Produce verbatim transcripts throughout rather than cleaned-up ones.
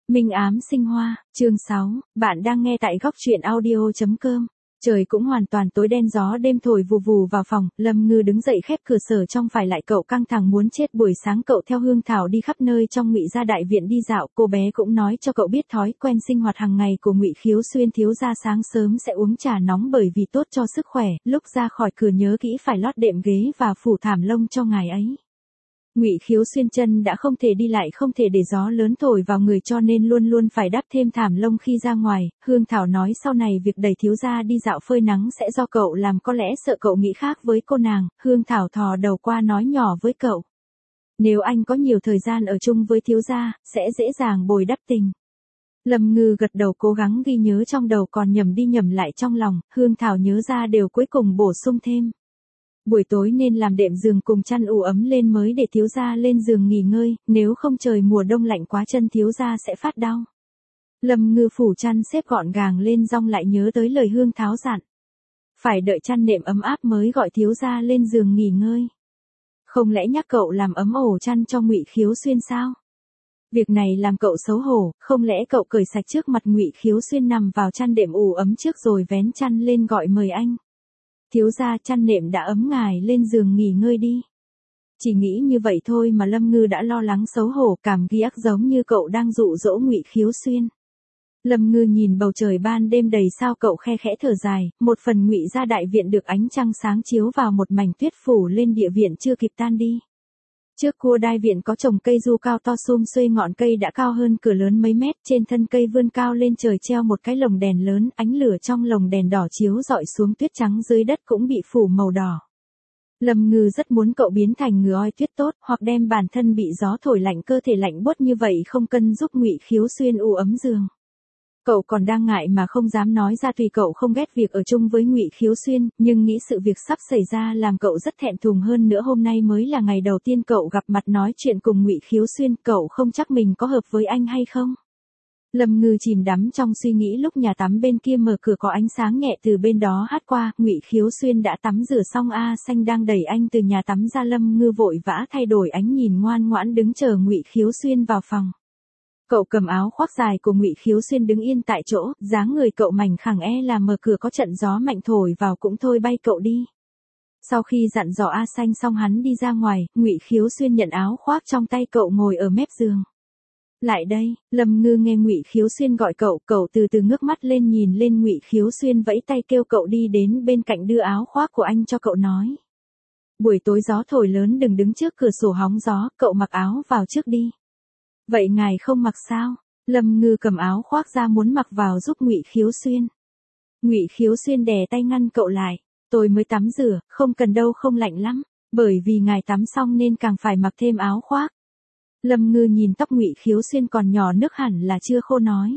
Minh ám sinh hoa, chương sáu, bạn đang nghe tại góc truyện audio chấm com. Trời cũng hoàn toàn tối đen, gió đêm thổi vù vù vào phòng, Lâm Ngư đứng dậy khép cửa sở trong, phải lại cậu căng thẳng muốn chết. Buổi sáng cậu theo Hương Thảo đi khắp nơi trong Ngụy Gia đại viện đi dạo, cô bé cũng nói cho cậu biết thói quen sinh hoạt hàng ngày của Ngụy Khiếu Xuyên. Thiếu gia sáng sớm sẽ uống trà nóng bởi vì tốt cho sức khỏe, lúc ra khỏi cửa nhớ kỹ phải lót đệm ghế và phủ thảm lông cho ngài ấy. Ngụy Khiếu Xuyên chân đã không thể đi lại, không thể để gió lớn thổi vào người, cho nên luôn luôn phải đắp thêm thảm lông khi ra ngoài. Hương Thảo nói sau này việc đẩy thiếu gia đi dạo phơi nắng sẽ do cậu làm, có lẽ sợ cậu nghĩ khác với cô nàng. Hương Thảo thò đầu qua nói nhỏ với cậu: nếu anh có nhiều thời gian ở chung với thiếu gia, sẽ dễ dàng bồi đắp tình. Lâm Ngư gật đầu cố gắng ghi nhớ trong đầu, còn nhầm đi nhầm lại trong lòng. Hương Thảo nhớ ra đều cuối cùng bổ sung thêm: buổi tối nên làm đệm giường cùng chăn ủ ấm lên mới để thiếu gia lên giường nghỉ ngơi, nếu không trời mùa đông lạnh quá chân thiếu gia sẽ phát đau. Lâm Ngư phủ chăn xếp gọn gàng lên, dong lại nhớ tới lời Hương Tháo dặn: phải đợi chăn nệm ấm áp mới gọi thiếu gia lên giường nghỉ ngơi. Không lẽ nhắc cậu làm ấm ổ chăn cho Ngụy Khiếu Xuyên sao? Việc này làm cậu xấu hổ, không lẽ cậu cởi sạch trước mặt Ngụy Khiếu Xuyên nằm vào chăn đệm ủ ấm trước rồi vén chăn lên gọi mời anh: thiếu gia, chăn nệm đã ấm, ngài lên giường nghỉ ngơi đi. Chỉ nghĩ như vậy thôi mà Lâm Ngư đã lo lắng xấu hổ, cảm ghi ác giống như cậu đang dụ dỗ Ngụy Khiếu Xuyên. Lâm Ngư nhìn bầu trời ban đêm đầy sao, cậu khe khẽ thở dài. Một phần Ngụy Gia đại viện được ánh trăng sáng chiếu vào, một mảnh tuyết phủ lên địa viện chưa kịp tan đi. Trước cua đai viện có trồng cây du cao to sum xuê, ngọn cây đã cao hơn cửa lớn mấy mét, trên thân cây vươn cao lên trời treo một cái lồng đèn lớn, ánh lửa trong lồng đèn đỏ chiếu rọi xuống, tuyết trắng dưới đất cũng bị phủ màu đỏ. Lâm Ngư rất muốn cậu biến thành người oi tuyết tốt, hoặc đem bản thân bị gió thổi lạnh, cơ thể lạnh buốt như vậy không cân giúp Ngụy Khiếu Xuyên ủ ấm giường. Cậu còn đang ngại mà không dám nói ra, tùy cậu không ghét việc ở chung với Ngụy Khiếu Xuyên, nhưng nghĩ sự việc sắp xảy ra làm cậu rất thẹn thùng. Hơn nữa hôm nay mới là ngày đầu tiên cậu gặp mặt nói chuyện cùng Ngụy Khiếu Xuyên, cậu không chắc mình có hợp với anh hay không. Lâm Ngư chìm đắm trong suy nghĩ, lúc nhà tắm bên kia mở cửa có ánh sáng nhẹ từ bên đó hát qua. Ngụy Khiếu Xuyên đã tắm rửa xong, A Xanh đang đẩy anh từ nhà tắm ra. Lâm Ngư vội vã thay đổi ánh nhìn ngoan ngoãn đứng chờ Ngụy Khiếu Xuyên vào phòng. Cậu cầm áo khoác dài của Ngụy Khiếu Xuyên đứng yên tại chỗ, dáng người cậu mảnh khẳng, e là mở cửa có trận gió mạnh thổi vào cũng thôi bay cậu đi. Sau khi dặn dò A Xanh xong, hắn đi ra ngoài. Ngụy Khiếu Xuyên nhận áo khoác trong tay cậu, ngồi ở mép giường. Lại đây. Lâm Ngư nghe Ngụy Khiếu Xuyên gọi cậu, cậu từ từ ngước mắt lên nhìn lên Ngụy Khiếu Xuyên vẫy tay kêu cậu đi đến bên cạnh đưa áo khoác của anh cho cậu, nói: buổi tối gió thổi lớn, đừng đứng trước cửa sổ hóng gió, cậu mặc áo vào trước đi. Vậy ngài không mặc sao? Lâm Ngư cầm áo khoác ra muốn mặc vào giúp Ngụy Khiếu Xuyên. Ngụy Khiếu Xuyên đè tay ngăn cậu lại: tôi mới tắm rửa, không cần đâu, không lạnh lắm, bởi vì ngài tắm xong nên càng phải mặc thêm áo khoác. Lâm Ngư nhìn tóc Ngụy Khiếu Xuyên còn nhỏ, nước hẳn là chưa khô, nói: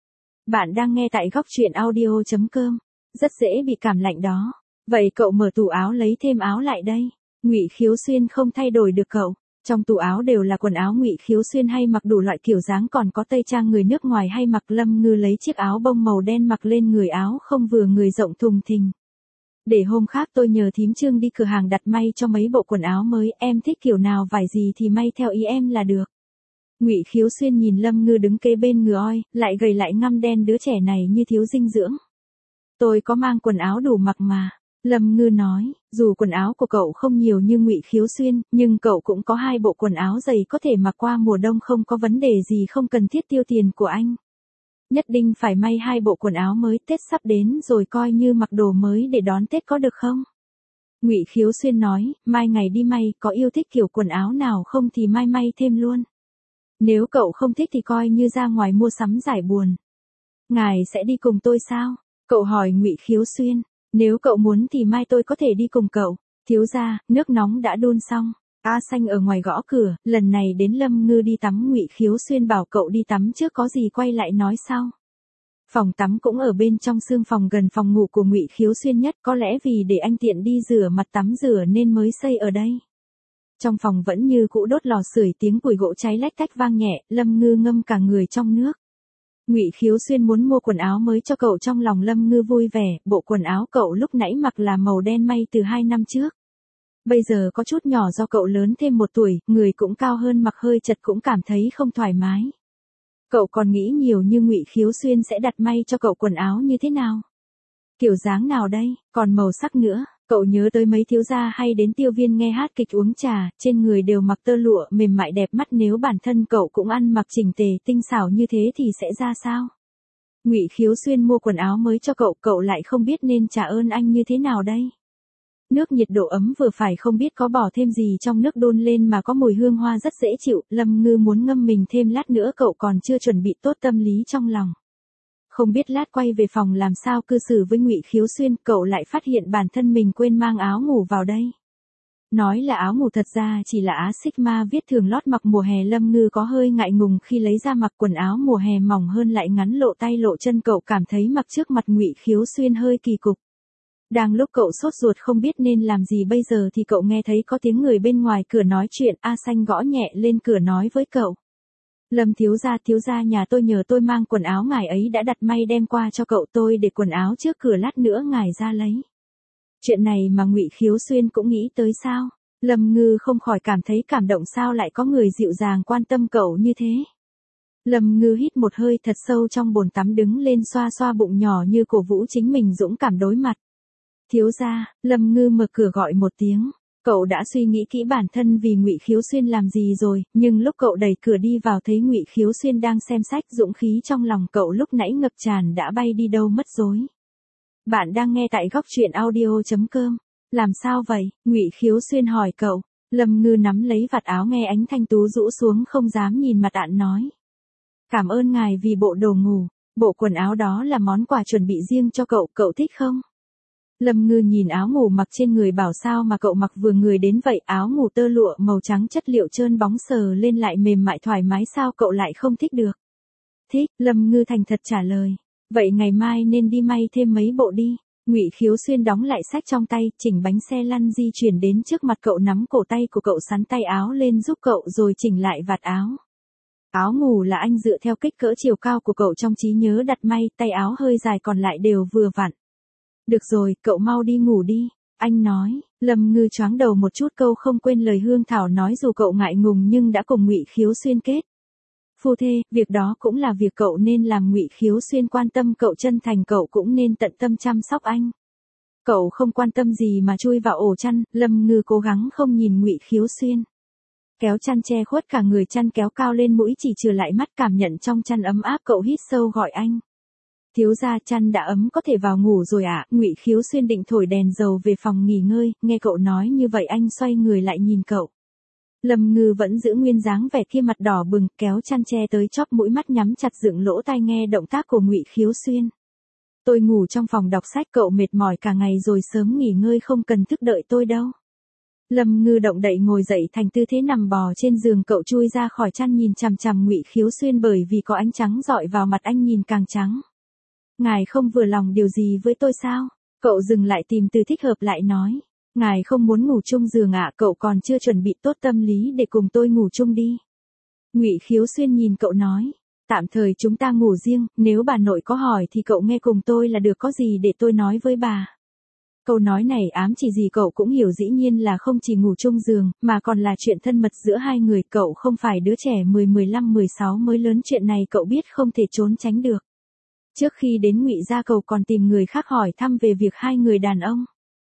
bạn đang nghe tại góc truyện audio chấm com, rất dễ bị cảm lạnh đó. Vậy cậu mở tủ áo lấy thêm áo lại đây. Ngụy Khiếu Xuyên không thay đổi được cậu. Trong tủ áo đều là quần áo Ngụy Khiếu Xuyên hay mặc đủ loại kiểu dáng, còn có tây trang người nước ngoài hay mặc. Lâm Ngư lấy chiếc áo bông màu đen mặc lên người, áo không vừa người, rộng thùng thình. Để hôm khác tôi nhờ thím Trương đi cửa hàng đặt may cho mấy bộ quần áo mới, em thích kiểu nào vải gì thì may theo ý em là được. Ngụy Khiếu Xuyên nhìn Lâm Ngư đứng kế bên, ngừa oi, lại gầy lại ngăm đen, đứa trẻ này như thiếu dinh dưỡng. Tôi có mang quần áo đủ mặc mà. Lâm Ngư nói, dù quần áo của cậu không nhiều như Ngụy Khiếu Xuyên, nhưng cậu cũng có hai bộ quần áo dày có thể mặc qua mùa đông, không có vấn đề gì, không cần thiết tiêu tiền của anh. Nhất định phải may hai bộ quần áo mới, Tết sắp đến rồi, coi như mặc đồ mới để đón Tết có được không? Ngụy Khiếu Xuyên nói, mai ngày đi may, có yêu thích kiểu quần áo nào không thì mai may thêm luôn. Nếu cậu không thích thì coi như ra ngoài mua sắm giải buồn. Ngài sẽ đi cùng tôi sao? Cậu hỏi Ngụy Khiếu Xuyên. Nếu cậu muốn thì mai tôi có thể đi cùng cậu. Thiếu gia, nước nóng đã đun xong. A Xanh ở ngoài gõ cửa, lần này đến Lâm Ngư đi tắm. Ngụy Khiếu Xuyên bảo cậu đi tắm trước, có gì quay lại nói sau. Phòng tắm cũng ở bên trong sương phòng gần phòng ngủ của Ngụy Khiếu Xuyên nhất, có lẽ vì để anh tiện đi rửa mặt tắm rửa nên mới xây ở đây. Trong phòng vẫn như cũ đốt lò sưởi, tiếng củi gỗ cháy lách tách vang nhẹ. Lâm Ngư ngâm cả người trong nước. Ngụy Khiếu Xuyên muốn mua quần áo mới cho cậu, trong lòng Lâm Ngư vui vẻ. Bộ quần áo cậu lúc nãy mặc là màu đen may từ hai năm trước. Bây giờ có chút nhỏ do cậu lớn thêm một tuổi, người cũng cao hơn, mặc hơi chật cũng cảm thấy không thoải mái. Cậu còn nghĩ nhiều như Ngụy Khiếu Xuyên sẽ đặt may cho cậu quần áo như thế nào? Kiểu dáng nào đây, còn màu sắc nữa, cậu nhớ tới mấy thiếu gia hay đến Tiêu Viên nghe hát kịch uống trà, trên người đều mặc tơ lụa mềm mại đẹp mắt, nếu bản thân cậu cũng ăn mặc chỉnh tề tinh xảo như thế thì sẽ ra sao? Ngụy Khiếu Xuyên mua quần áo mới cho cậu, cậu lại không biết nên trả ơn anh như thế nào đây? Nước nhiệt độ ấm vừa phải, không biết có bỏ thêm gì trong nước đun lên mà có mùi hương hoa rất dễ chịu, Lâm Ngư muốn ngâm mình thêm lát nữa, cậu còn chưa chuẩn bị tốt tâm lý trong lòng. Không biết lát quay về phòng làm sao cư xử với Ngụy Khiếu Xuyên, cậu lại phát hiện bản thân mình quên mang áo ngủ vào đây. Nói là áo ngủ thật ra chỉ là Á Sigma viết thường lót mặc mùa hè. Lâm Ngư có hơi ngại ngùng khi lấy ra mặc, quần áo mùa hè mỏng hơn lại ngắn lộ tay lộ chân, cậu cảm thấy mặc trước mặt Ngụy Khiếu Xuyên hơi kỳ cục. Đang lúc cậu sốt ruột không biết nên làm gì bây giờ thì cậu nghe thấy có tiếng người bên ngoài cửa nói chuyện. A Xanh gõ nhẹ lên cửa nói với cậu. Lâm thiếu gia, thiếu gia nhà tôi nhờ tôi mang quần áo ngài ấy đã đặt may đem qua cho cậu, tôi để quần áo trước cửa lát nữa ngài ra lấy. Chuyện này mà Ngụy Khiếu Xuyên cũng nghĩ tới sao? Lâm Ngư không khỏi cảm thấy cảm động, sao lại có người dịu dàng quan tâm cậu như thế? Lâm Ngư hít một hơi thật sâu trong bồn tắm, đứng lên xoa xoa bụng nhỏ như cổ vũ chính mình dũng cảm đối mặt. Thiếu gia, Lâm Ngư mở cửa gọi một tiếng. Cậu đã suy nghĩ kỹ bản thân vì Ngụy Khiếu Xuyên làm gì rồi, nhưng lúc cậu đẩy cửa đi vào thấy Ngụy Khiếu Xuyên đang xem sách, dũng khí trong lòng cậu lúc nãy ngập tràn đã bay đi đâu mất rồi. Bạn đang nghe tại góc truyện audio chấm com. Làm sao vậy? Ngụy Khiếu Xuyên hỏi cậu. Lâm Ngư nắm lấy vạt áo nghe ánh thanh tú rũ xuống không dám nhìn mặt ạn nói. Cảm ơn ngài vì bộ đồ ngủ, bộ quần áo đó là món quà chuẩn bị riêng cho cậu, cậu thích không? Lâm Ngư nhìn áo ngủ mặc trên người bảo sao mà cậu mặc vừa người đến vậy, áo ngủ tơ lụa màu trắng chất liệu trơn bóng sờ lên lại mềm mại thoải mái, sao cậu lại không thích được? Thích, Lâm Ngư thành thật trả lời. Vậy ngày mai nên đi may thêm mấy bộ đi. Ngụy Khiếu Xuyên đóng lại sách trong tay, chỉnh bánh xe lăn di chuyển đến trước mặt cậu, nắm cổ tay của cậu sắn tay áo lên giúp cậu rồi chỉnh lại vạt áo. Áo ngủ là anh dựa theo kích cỡ chiều cao của cậu trong trí nhớ đặt may, tay áo hơi dài còn lại đều vừa vặn. Được rồi, cậu mau đi ngủ đi, anh nói. Lâm Ngư choáng đầu một chút, câu không quên lời Hương Thảo nói dù cậu ngại ngùng nhưng đã cùng Ngụy Khiếu Xuyên kết phu thê, việc đó cũng là việc cậu nên làm. Ngụy Khiếu Xuyên quan tâm cậu chân thành, cậu cũng nên tận tâm chăm sóc anh. Cậu không quan tâm gì mà chui vào ổ chăn. Lâm Ngư cố gắng không nhìn Ngụy Khiếu Xuyên. Kéo chăn che khuất cả người, chăn kéo cao lên mũi chỉ trừ lại mắt, cảm nhận trong chăn ấm áp, cậu hít sâu gọi anh. Thiếu gia, chăn đã ấm có thể vào ngủ rồi ạ. À? Ngụy Khiếu Xuyên định thổi đèn dầu về phòng nghỉ ngơi, nghe cậu nói như vậy anh xoay người lại nhìn cậu. Lâm Ngư vẫn giữ nguyên dáng vẻ kia, mặt đỏ bừng, kéo chăn che tới chóp mũi, mắt nhắm chặt dựng lỗ tai nghe động tác của Ngụy Khiếu Xuyên. Tôi ngủ trong phòng đọc sách, cậu mệt mỏi cả ngày rồi, sớm nghỉ ngơi không cần thức đợi tôi đâu. Lâm Ngư động đậy ngồi dậy thành tư thế nằm bò trên giường, cậu chui ra khỏi chăn nhìn chằm chằm Ngụy Khiếu Xuyên, bởi vì có ánh trắng rọi vào mặt anh nhìn càng trắng. Ngài không vừa lòng điều gì với tôi sao? Cậu dừng lại tìm từ thích hợp lại nói. Ngài không muốn ngủ chung giường ạ? À? Cậu còn chưa chuẩn bị tốt tâm lý để cùng tôi ngủ chung đi. Ngụy Khiếu Xuyên nhìn cậu nói. Tạm thời chúng ta ngủ riêng, nếu bà nội có hỏi thì cậu nghe cùng tôi là được, có gì để tôi nói với bà. Câu nói này ám chỉ gì cậu cũng hiểu, dĩ nhiên là không chỉ ngủ chung giường, mà còn là chuyện thân mật giữa hai người. Cậu không phải đứa trẻ mười, mười lăm, mười sáu mới lớn, chuyện này cậu biết không thể trốn tránh được. Trước khi đến Ngụy gia cậu còn tìm người khác hỏi thăm về việc hai người đàn ông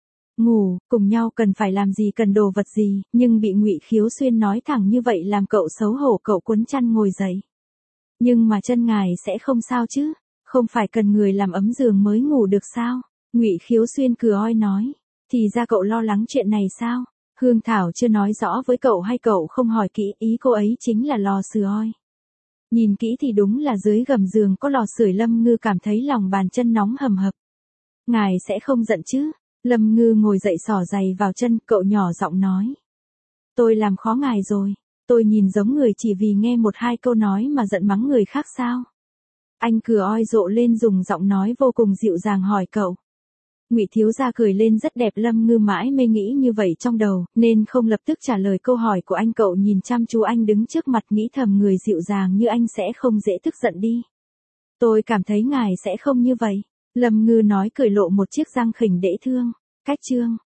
ngủ cùng nhau cần phải làm gì, cần đồ vật gì, nhưng bị Ngụy Khiếu Xuyên nói thẳng như vậy làm cậu xấu hổ, cậu cuốn chăn ngồi dậy. Nhưng mà chân ngài sẽ không sao chứ? Không phải cần người làm ấm giường mới ngủ được sao? Ngụy Khiếu Xuyên cười oi nói. Thì ra cậu lo lắng chuyện này sao? Hương Thảo chưa nói rõ với cậu hay cậu không hỏi kỹ? Ý cô ấy chính là lò sưởi oi. Nhìn kỹ thì đúng là dưới gầm giường có lò sưởi. Lâm Ngư cảm thấy lòng bàn chân nóng hầm hập. Ngài sẽ không giận chứ? Lâm Ngư ngồi dậy xỏ giày vào chân, cậu nhỏ giọng nói. Tôi làm khó ngài rồi. Tôi nhìn giống người chỉ vì nghe một hai câu nói mà giận mắng người khác sao? Anh cửa oi rộ lên, dùng giọng nói vô cùng dịu dàng hỏi cậu. Ngụy thiếu gia cười lên rất đẹp. Lâm Ngư mãi mê nghĩ như vậy trong đầu, nên không lập tức trả lời câu hỏi của anh. Cậu nhìn chăm chú anh đứng trước mặt, nghĩ thầm người dịu dàng như anh sẽ không dễ tức giận đi. Tôi cảm thấy ngài sẽ không như vậy. Lâm Ngư nói, cười lộ một chiếc răng khỉnh dễ thương. Cách chương